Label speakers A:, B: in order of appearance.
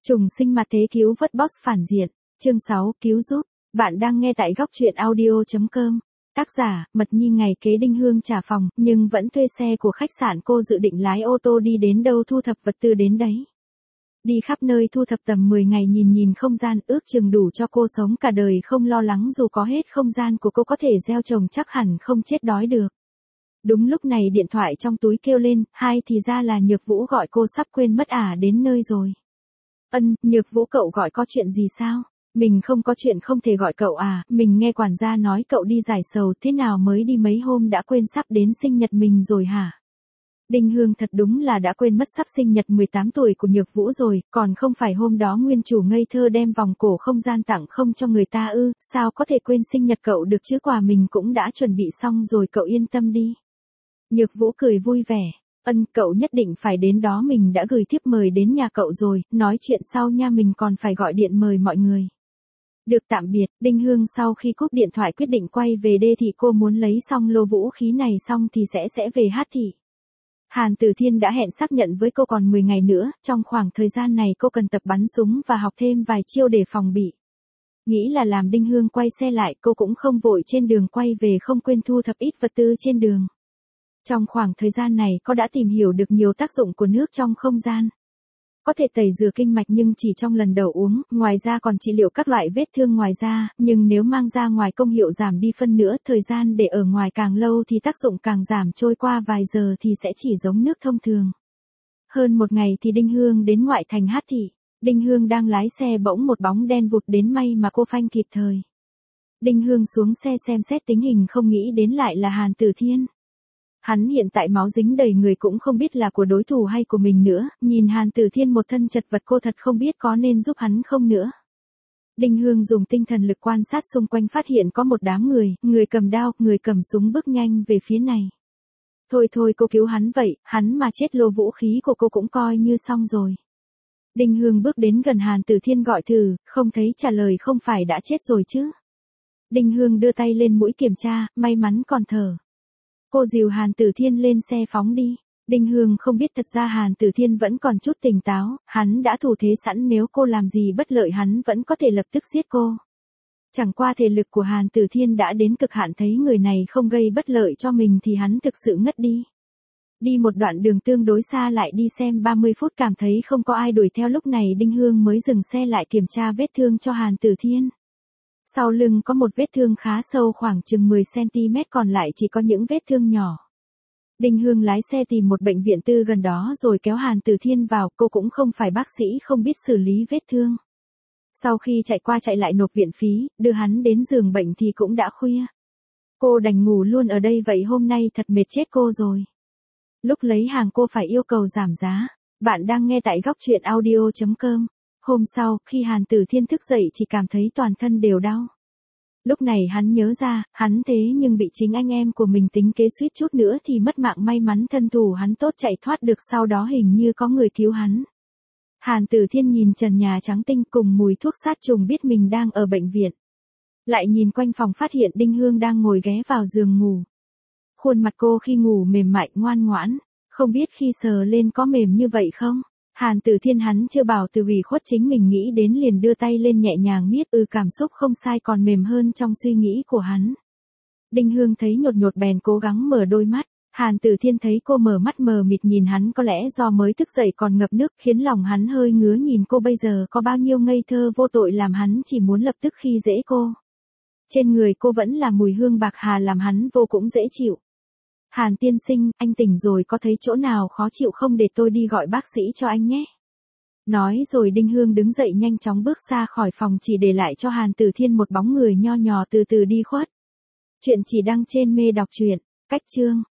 A: Trùng sinh mặt thế cứu vớt boss phản diện. Chương 6, cứu giúp. Bạn đang nghe tại góc truyện audio.com. Tác giả, Mật Nhi. Ngày kế Đinh Hương trả phòng, nhưng vẫn thuê xe của khách sạn. Cô dự định lái ô tô đi đến đâu thu thập vật tư đến đấy. Đi khắp nơi thu thập tầm 10 ngày, nhìn không gian, ước chừng đủ cho cô sống cả đời không lo lắng. Dù có hết không gian của cô có thể gieo trồng chắc hẳn không chết đói được. Đúng lúc này điện thoại trong túi kêu lên, thì ra là Nhược Vũ gọi cô. Sắp quên mất đến nơi rồi. Nhược Vũ, cậu gọi có chuyện gì sao? Mình không có chuyện không thể gọi cậu à, mình nghe quản gia nói cậu đi giải sầu, thế nào mới đi mấy hôm đã quên sắp đến sinh nhật mình rồi hả? Đinh Hương thật đúng là đã quên mất sắp sinh nhật 18 tuổi của Nhược Vũ rồi, còn không phải hôm đó nguyên chủ ngây thơ đem vòng cổ không gian tặng không cho người ta ư, sao có thể quên sinh nhật cậu được chứ, quà mình cũng đã chuẩn bị xong rồi, cậu yên tâm đi. Nhược Vũ cười vui vẻ. Cậu nhất định phải đến đó, mình đã gửi thiếp mời đến nhà cậu rồi, nói chuyện sau nha, mình còn phải gọi điện mời mọi người. Được, tạm biệt. Đinh Hương sau khi cúp điện thoại quyết định quay về đê thị, cô muốn lấy xong lô vũ khí này xong thì sẽ về Hát thị. Hàn Tử Thiên đã hẹn xác nhận với cô còn 10 ngày nữa, trong khoảng thời gian này cô cần tập bắn súng và học thêm vài chiêu để phòng bị. Nghĩ là làm Đinh Hương quay xe lại, cô cũng không vội, trên đường quay về không quên thu thập ít vật tư trên đường. Trong khoảng thời gian này cô đã tìm hiểu được nhiều tác dụng của nước trong không gian. Có thể tẩy rửa kinh mạch nhưng chỉ trong lần đầu uống, ngoài ra còn trị liệu các loại vết thương ngoài da, nhưng nếu mang ra ngoài công hiệu giảm đi phân nữa, thời gian để ở ngoài càng lâu thì tác dụng càng giảm, trôi qua vài giờ thì sẽ chỉ giống nước thông thường. Hơn một ngày thì Đinh Hương đến ngoại thành Hát thị. Đinh Hương đang lái xe bỗng một bóng đen vụt đến, may mà cô phanh kịp thời. Đinh Hương xuống xe xem xét tình hình, không nghĩ đến lại là Hàn Tử Thiên. Hắn hiện tại máu dính đầy người, cũng không biết là của đối thủ hay của mình nữa, nhìn Hàn Tử Thiên một thân chật vật, cô thật không biết có nên giúp hắn không nữa. Đinh Hương dùng tinh thần lực quan sát xung quanh, phát hiện có một đám người cầm đao, người cầm súng bước nhanh về phía này. Thôi cô cứu hắn vậy, hắn mà chết lô vũ khí của cô cũng coi như xong rồi. Đinh Hương bước đến gần Hàn Tử Thiên gọi thử, không thấy trả lời, không phải đã chết rồi chứ. Đinh Hương đưa tay lên mũi kiểm tra, may mắn còn thở. Cô dìu Hàn Tử Thiên lên xe phóng đi. Đinh Hương không biết thật ra Hàn Tử Thiên vẫn còn chút tỉnh táo, hắn đã thủ thế sẵn, nếu cô làm gì bất lợi hắn vẫn có thể lập tức giết cô. Chẳng qua thể lực của Hàn Tử Thiên đã đến cực hạn, thấy người này không gây bất lợi cho mình thì hắn thực sự ngất đi. Đi một đoạn đường tương đối xa, lại đi xem 30 phút cảm thấy không có ai đuổi theo, lúc này Đinh Hương mới dừng xe lại kiểm tra vết thương cho Hàn Tử Thiên. Sau lưng có một vết thương khá sâu, khoảng chừng 10cm, còn lại chỉ có những vết thương nhỏ. Đinh Hương lái xe tìm một bệnh viện tư gần đó rồi kéo Hàn Tử Thiên vào, cô cũng không phải bác sĩ, không biết xử lý vết thương. Sau khi chạy qua chạy lại nộp viện phí, đưa hắn đến giường bệnh thì cũng đã khuya. Cô đành ngủ luôn ở đây vậy, hôm nay thật mệt chết cô rồi. Lúc lấy hàng cô phải yêu cầu giảm giá. Bạn đang nghe tại góc truyện audio.com. Hôm sau, khi Hàn Tử Thiên thức dậy chỉ cảm thấy toàn thân đều đau. Lúc này hắn nhớ ra, hắn thế nhưng bị chính anh em của mình tính kế, suýt chút nữa thì mất mạng, may mắn thân thủ hắn tốt chạy thoát được, sau đó hình như có người cứu hắn. Hàn Tử Thiên nhìn trần nhà trắng tinh cùng mùi thuốc sát trùng, biết mình đang ở bệnh viện. Lại nhìn quanh phòng, phát hiện Đinh Hương đang ngồi ghé vào giường ngủ. Khuôn mặt cô khi ngủ mềm mại ngoan ngoãn, không biết khi sờ lên có mềm như vậy không? Hàn Tử Thiên hắn chưa bảo từ ủy khuất chính mình, nghĩ đến liền đưa tay lên nhẹ nhàng miết, cảm xúc không sai, còn mềm hơn trong suy nghĩ của hắn. Đinh Hương thấy nhột bèn cố gắng mở đôi mắt. Hàn Tử Thiên thấy cô mở mắt mờ mịt nhìn hắn, có lẽ do mới thức dậy còn ngập nước, khiến lòng hắn hơi ngứa, nhìn cô bây giờ có bao nhiêu ngây thơ vô tội, làm hắn chỉ muốn lập tức khi dễ cô. Trên người cô vẫn là mùi hương bạc hà, làm hắn vô cùng dễ chịu. Hàn tiên sinh, anh tỉnh rồi, có thấy chỗ nào khó chịu không, để tôi đi gọi bác sĩ cho anh nhé. Nói rồi Đinh Hương đứng dậy nhanh chóng bước ra khỏi phòng, chỉ để lại cho Hàn Tử Thiên một bóng người nho nhỏ từ từ đi khuất. Chuyện chỉ đăng trên Mê Đọc Truyện. Cách chương.